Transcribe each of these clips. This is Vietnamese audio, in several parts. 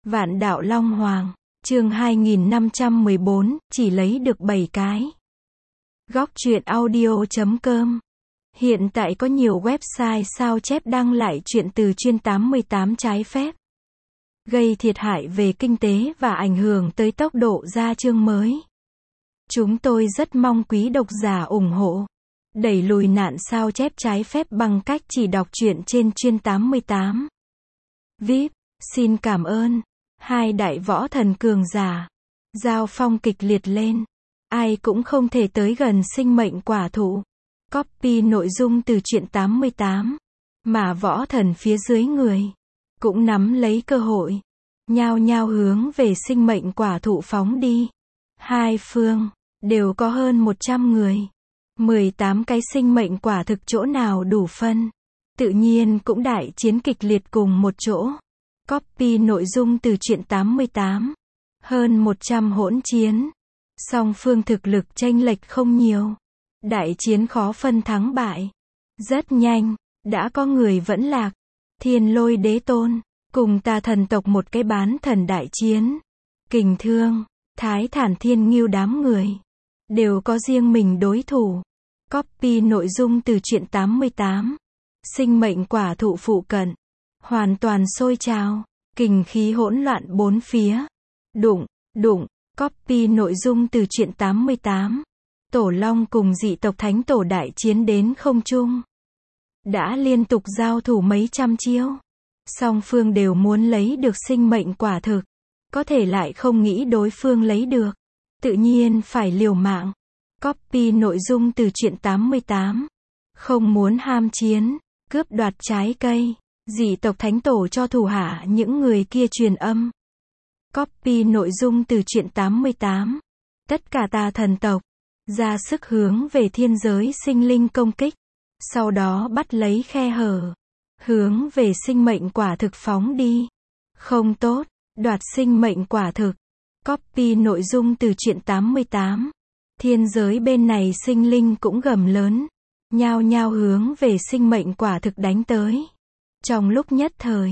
Vạn đạo Long Hoàng, chương 2514, chỉ lấy được 7 cái. Góc truyện audio.com. Hiện tại có nhiều website sao chép đăng lại truyện từ chuyên 88 trái phép, gây thiệt hại về kinh tế và ảnh hưởng tới tốc độ ra chương mới. Chúng tôi rất mong quý độc giả ủng hộ, đẩy lùi nạn sao chép trái phép bằng cách chỉ đọc truyện trên chuyên 88. VIP, xin cảm ơn. Hai đại võ thần cường giả, giao phong kịch liệt lên. Ai cũng không thể tới gần sinh mệnh quả thụ. Copy nội dung từ truyện 88. Mà võ thần phía dưới người cũng nắm lấy cơ hội, nhao nhao hướng về sinh mệnh quả thụ phóng đi. Hai phương đều có hơn 100 người. 18 cái sinh mệnh quả thực chỗ nào đủ phân. Tự nhiên cũng đại chiến kịch liệt cùng một chỗ. Copy nội dung từ truyện 88. Hơn 100 hỗn chiến. Song phương thực lực chênh lệch không nhiều. Đại chiến khó phân thắng bại. Rất nhanh, đã có người vẫn lạc. Thiên Lôi Đế Tôn, cùng Tà thần tộc một cái bán thần đại chiến. Kình Thương, Thái Thản Thiên Ngưu đám người đều có riêng mình đối thủ. Copy nội dung từ truyện 88. Sinh mệnh quả thụ phụ cận hoàn toàn sôi trào, kình khí hỗn loạn bốn phía. Đụng, đụng, copy nội dung từ truyện 88. Tổ Long cùng dị tộc Thánh Tổ đại chiến đến không trung. Đã liên tục giao thủ mấy trăm chiêu. Song phương đều muốn lấy được sinh mệnh quả thực. Có thể lại không nghĩ đối phương lấy được. Tự nhiên phải liều mạng. Copy nội dung từ truyện 88. Không muốn ham chiến, cướp đoạt trái cây. Dị tộc Thánh Tổ cho thủ hạ những người kia truyền âm. Copy nội dung từ truyện 88. Tất cả Tà thần tộc ra sức hướng về thiên giới sinh linh công kích. Sau đó bắt lấy khe hở, hướng về sinh mệnh quả thực phóng đi. Không tốt, đoạt sinh mệnh quả thực. Copy nội dung từ truyện 88. Thiên giới bên này sinh linh cũng gầm lớn, nhao nhao hướng về sinh mệnh quả thực đánh tới. Trong lúc nhất thời,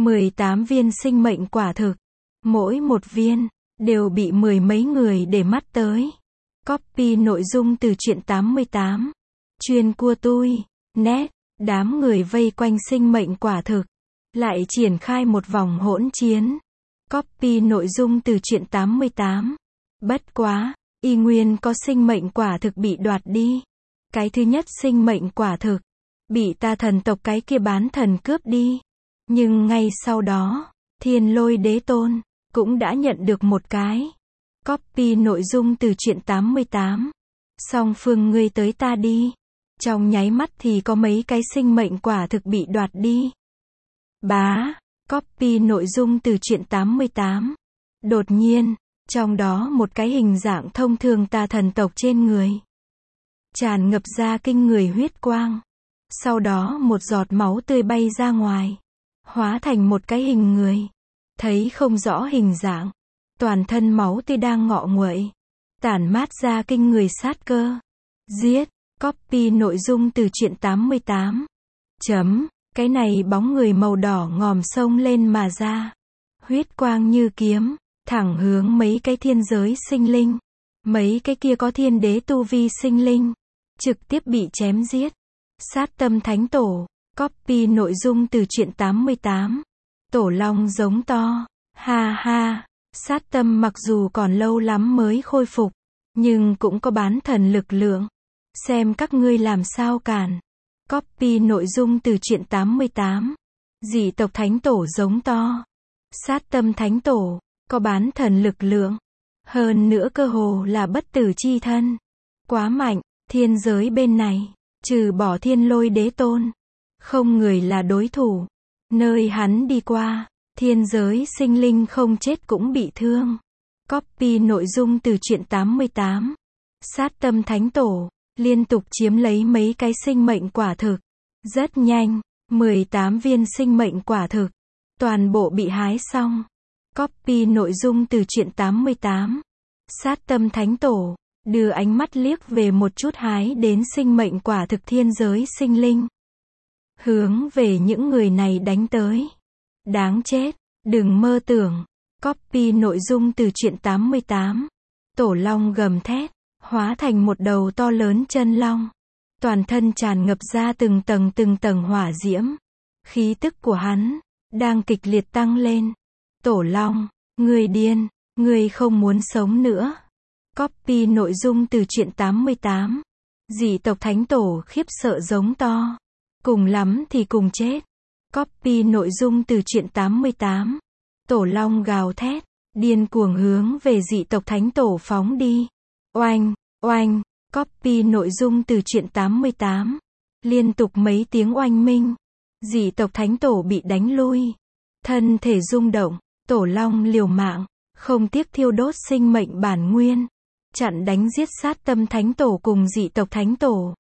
18 viên sinh mệnh quả thực, mỗi một viên đều bị mười mấy người để mắt tới. Copy nội dung từ truyện 88. Chuyên cua tui, net, đám người vây quanh sinh mệnh quả thực, lại triển khai một vòng hỗn chiến. Copy nội dung từ truyện 88. Bất quá, y nguyên có sinh mệnh quả thực bị đoạt đi. Cái thứ nhất sinh mệnh quả thực bị Tà thần tộc cái kia bán thần cướp đi. Nhưng ngay sau đó, Thiên Lôi Đế Tôn cũng đã nhận được một cái. Copy nội dung từ truyện 88. Song phương ngươi tới ta đi. Trong nháy mắt thì có mấy cái sinh mệnh quả thực bị đoạt đi. Bá. Copy nội dung từ truyện 88. Đột nhiên, trong đó một cái hình dạng thông thường Tà thần tộc trên người tràn ngập ra kinh người huyết quang. Sau đó một giọt máu tươi bay ra ngoài, hóa thành một cái hình người. Thấy không rõ hình dạng, toàn thân máu tươi đang ngọ nguậy, tản mát ra kinh người sát cơ. Giết. Copy nội dung từ truyện 88. Cái này bóng người màu đỏ ngòm xông lên mà ra. Huyết quang như kiếm, thẳng hướng mấy cái thiên giới sinh linh. Mấy cái kia có thiên đế tu vi sinh linh, trực tiếp bị chém giết. Sát tâm Thánh Tổ. Copy nội dung từ truyện 88. Tổ Long giống to. Ha ha. Sát tâm mặc dù còn lâu lắm mới khôi phục, nhưng cũng có bán thần lực lượng. Xem các ngươi làm sao cản. Copy nội dung từ truyện 88. Dị tộc Thánh Tổ giống to. Sát tâm Thánh Tổ, có bán thần lực lượng. Hơn nữa cơ hồ là bất tử chi thân. Quá mạnh, thiên giới bên này, trừ bỏ Thiên Lôi Đế Tôn, không người là đối thủ. Nơi hắn đi qua, thiên giới sinh linh không chết cũng bị thương. Copy nội dung từ truyện 88. Sát tâm Thánh Tổ liên tục chiếm lấy mấy cái sinh mệnh quả thực. Rất nhanh, 18 viên sinh mệnh quả thực toàn bộ bị hái xong. Copy nội dung từ truyện 88. Sát tâm Thánh Tổ đưa ánh mắt liếc về một chút hái đến sinh mệnh quả thực thiên giới sinh linh, hướng về những người này đánh tới. Đáng chết, đừng mơ tưởng, Copy nội dung từ truyện 88. Tổ long gầm thét, hóa thành một đầu to lớn chân long. Toàn thân tràn ngập ra từng tầng hỏa diễm. Khí tức của hắn đang kịch liệt tăng lên. Tổ long, người điên, người không muốn sống nữa. Copy nội dung từ truyện 88. Dị tộc thánh tổ khiếp sợ giống to. Cùng lắm thì cùng chết. Copy nội dung từ truyện 88. Tổ long gào thét, điên cuồng hướng về dị tộc thánh tổ phóng đi. Oanh, oanh, copy nội dung từ truyện 88. Liên tục mấy tiếng oanh minh. Dị tộc thánh tổ bị đánh lui. Thân thể rung động, tổ long liều mạng, không tiếc thiêu đốt sinh mệnh bản nguyên. Chặn đánh giết sát tâm thánh tổ cùng dị tộc thánh tổ.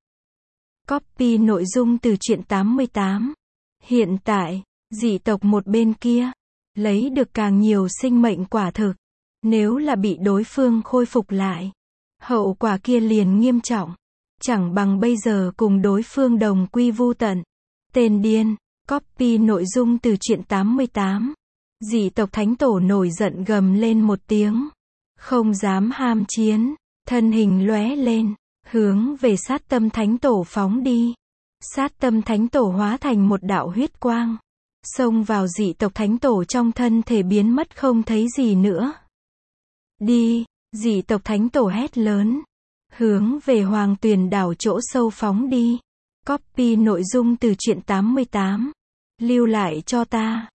Copy nội dung từ truyện 88. Hiện tại, dị tộc một bên kia lấy được càng nhiều sinh mệnh quả thực. Nếu là bị đối phương khôi phục lại, hậu quả kia liền nghiêm trọng. Chẳng bằng bây giờ cùng đối phương đồng quy vu tận. Tên điên. Copy nội dung từ truyện 88. Dị tộc thánh tổ nổi giận gầm lên một tiếng. Không dám ham chiến. Thân hình lóe lên, hướng về sát tâm thánh tổ phóng đi. Sát tâm thánh tổ hóa thành một đạo huyết quang, xông vào dị tộc thánh tổ trong thân thể biến mất không thấy gì nữa. Đi, dị tộc thánh tổ hét lớn, hướng về Hoàng Tuyền đảo chỗ sâu phóng đi. Copy nội dung từ truyện 88. Lưu lại cho ta.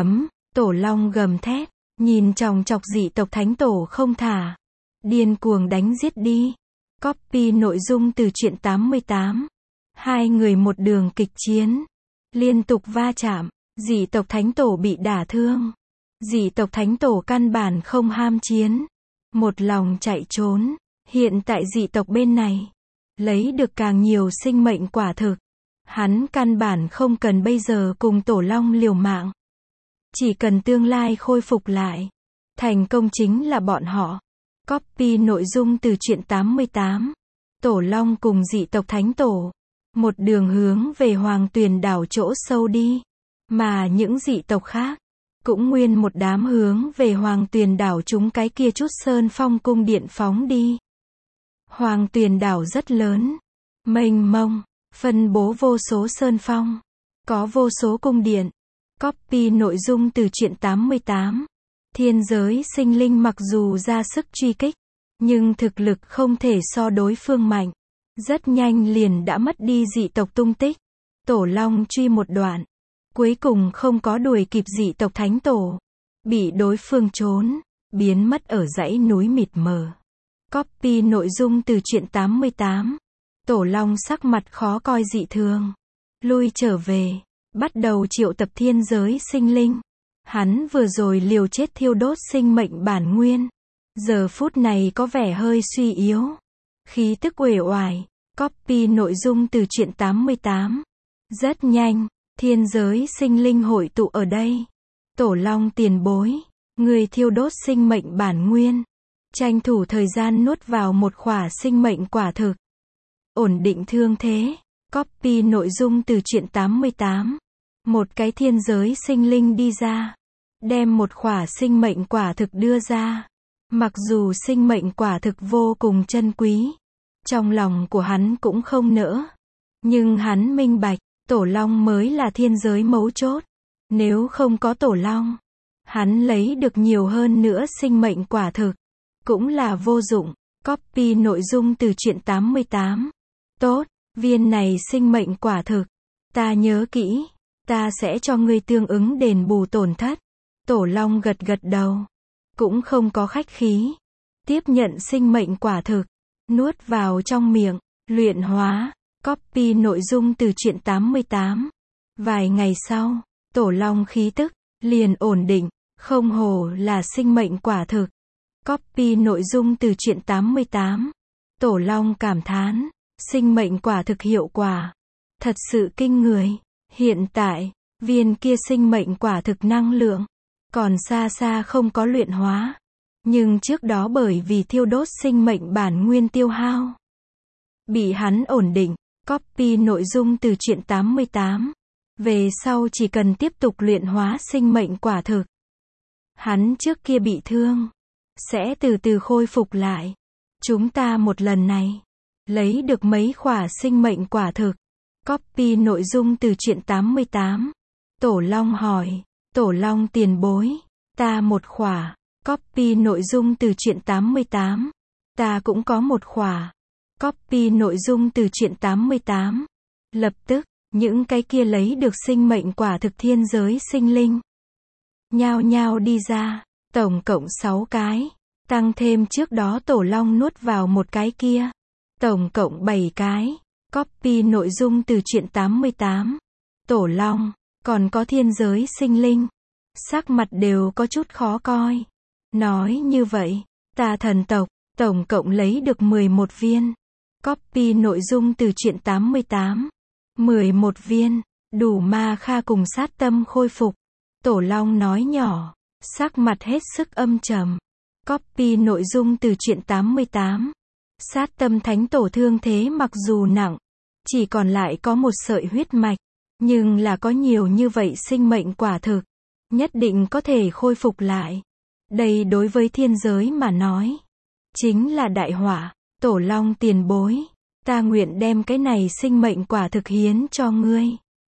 Tổ long gầm thét, nhìn chòng chọc dị tộc thánh tổ không thả. Điên cuồng đánh giết đi. Copy nội dung từ truyện 88. Hai người một đường kịch chiến, liên tục va chạm, dị tộc thánh tổ bị đả thương. Dị tộc thánh tổ căn bản không ham chiến, một lòng chạy trốn. Hiện tại dị tộc bên này lấy được càng nhiều sinh mệnh quả thực. Hắn căn bản không cần bây giờ cùng tổ long liều mạng. Chỉ cần tương lai khôi phục lại, thành công chính là bọn họ. Copy nội dung từ truyện 88. Tổ long cùng dị tộc thánh tổ một đường hướng về Hoàng Tuyền đảo chỗ sâu đi. Mà những dị tộc khác cũng nguyên một đám hướng về Hoàng Tuyền đảo chúng cái kia chút sơn phong cung điện phóng đi. Hoàng Tuyền đảo rất lớn, mênh mông, phân bố vô số sơn phong, có vô số cung điện. Copy nội dung từ truyện 88. Thiên giới sinh linh mặc dù ra sức truy kích, nhưng thực lực không thể so đối phương mạnh. Rất nhanh liền đã mất đi dị tộc tung tích. Tổ long truy một đoạn, cuối cùng không có đuổi kịp dị tộc thánh tổ. Bị đối phương trốn, biến mất ở dãy núi mịt mờ. Copy nội dung từ truyện 88. Tổ long sắc mặt khó coi dị thường. Lui trở về, bắt đầu triệu tập thiên giới sinh linh. Hắn vừa rồi liều chết thiêu đốt sinh mệnh bản nguyên. Giờ phút này có vẻ hơi suy yếu. Khí tức uể oải. Copy nội dung từ truyện 88. Rất nhanh, thiên giới sinh linh hội tụ ở đây. Tổ long tiền bối, người thiêu đốt sinh mệnh bản nguyên. Tranh thủ thời gian nuốt vào một khỏa sinh mệnh quả thực. Ổn định thương thế. Copy nội dung từ truyện 88. Một cái thiên giới sinh linh đi ra, đem một khỏa sinh mệnh quả thực đưa ra. Mặc dù sinh mệnh quả thực vô cùng chân quý, trong lòng của hắn cũng không nỡ. Nhưng hắn minh bạch, tổ long mới là thiên giới mấu chốt. Nếu không có tổ long, hắn lấy được nhiều hơn nữa sinh mệnh quả thực cũng là vô dụng. Copy nội dung từ truyện 88. Tốt, viên này sinh mệnh quả thực, ta nhớ kỹ, ta sẽ cho ngươi tương ứng đền bù tổn thất. Tổ long gật gật đầu, cũng không có khách khí, tiếp nhận sinh mệnh quả thực, nuốt vào trong miệng, luyện hóa. Copy nội dung từ truyện 88. Vài ngày sau, tổ long khí tức liền ổn định, không hổ là sinh mệnh quả thực. Copy nội dung từ truyện 88. Tổ long cảm thán, sinh mệnh quả thực hiệu quả thật sự kinh người. Hiện tại, viên kia sinh mệnh quả thực năng lượng còn xa xa không có luyện hóa. Nhưng trước đó bởi vì thiêu đốt sinh mệnh bản nguyên tiêu hao, bị hắn ổn định. Copy nội dung từ truyện 88. Về sau chỉ cần tiếp tục luyện hóa sinh mệnh quả thực, Hắn trước kia bị thương, sẽ từ từ khôi phục lại. Chúng ta một lần này, lấy được mấy khỏa sinh mệnh quả thực. Copy nội dung từ truyện 88. Tổ Long hỏi, Tổ Long tiền bối, ta một khỏa. Copy nội dung từ truyện 88. Ta cũng có một khỏa. Copy nội dung từ truyện 88. Lập tức, những cái kia lấy được sinh mệnh quả thực thiên giới sinh linh nhao nhao đi ra, tổng cộng 6 cái, tăng thêm trước đó Tổ Long nuốt vào một cái kia, tổng cộng 7 cái. Copy nội dung từ truyện 88. Tổ Long, còn có thiên giới sinh linh, sắc mặt đều có chút khó coi. Nói như vậy, ta thần tộc, tổng cộng lấy được 11 viên. Copy nội dung từ truyện 88. 11 viên, đủ Ma Kha cùng sát tâm khôi phục. Tổ Long nói nhỏ, sắc mặt hết sức âm trầm. Copy nội dung từ truyện 88. Sát tâm thánh tổ thương thế mặc dù nặng, chỉ còn lại có một sợi huyết mạch, nhưng là có nhiều như vậy sinh mệnh quả thực, nhất định có thể khôi phục lại. Đây đối với thiên giới mà nói, chính là đại họa. Tổ Long tiền bối, ta nguyện đem cái này sinh mệnh quả thực hiến cho ngươi.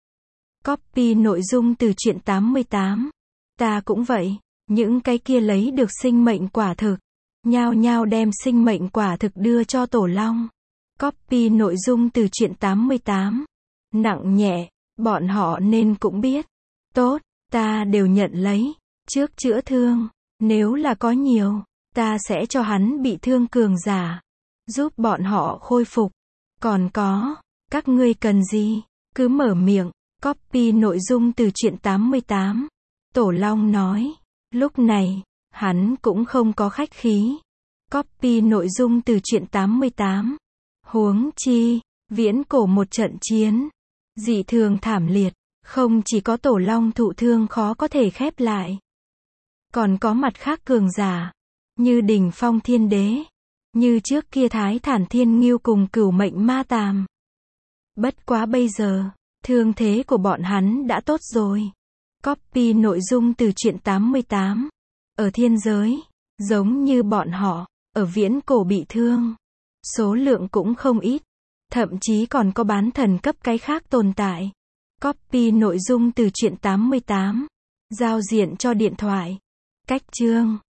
Copy nội dung từ truyện 88. Ta cũng vậy, những cái kia lấy được sinh mệnh quả thực, nhao nhao đem sinh mệnh quả thực đưa cho Tổ Long. Copy nội dung từ truyện 88. Nặng nhẹ, bọn họ nên cũng biết. Tốt, ta đều nhận lấy, trước chữa thương, nếu là có nhiều, ta sẽ cho hắn bị thương cường giả, giúp bọn họ khôi phục. Còn có, các ngươi cần gì, cứ mở miệng. Copy nội dung từ truyện 88. Tổ Long nói, lúc này, hắn cũng không có khách khí. Copy nội dung từ truyện 88. Huống chi, viễn cổ một trận chiến, dị thường thảm liệt, không chỉ có Tổ Long thụ thương khó có thể khép lại, còn có mặt khác cường giả, như Đỉnh Phong Thiên Đế, như trước kia Thái Thản Thiên Ngưu cùng Cửu Mệnh Ma Tàm. Bất quá bây giờ, thương thế của bọn hắn đã tốt rồi. Copy nội dung từ truyện 88. Ở thiên giới, giống như bọn họ, ở viễn cổ bị thương, số lượng cũng không ít, thậm chí còn có bán thần cấp cái khác tồn tại. Copy nội dung từ truyện 88. Giao diện cho điện thoại. Cách chương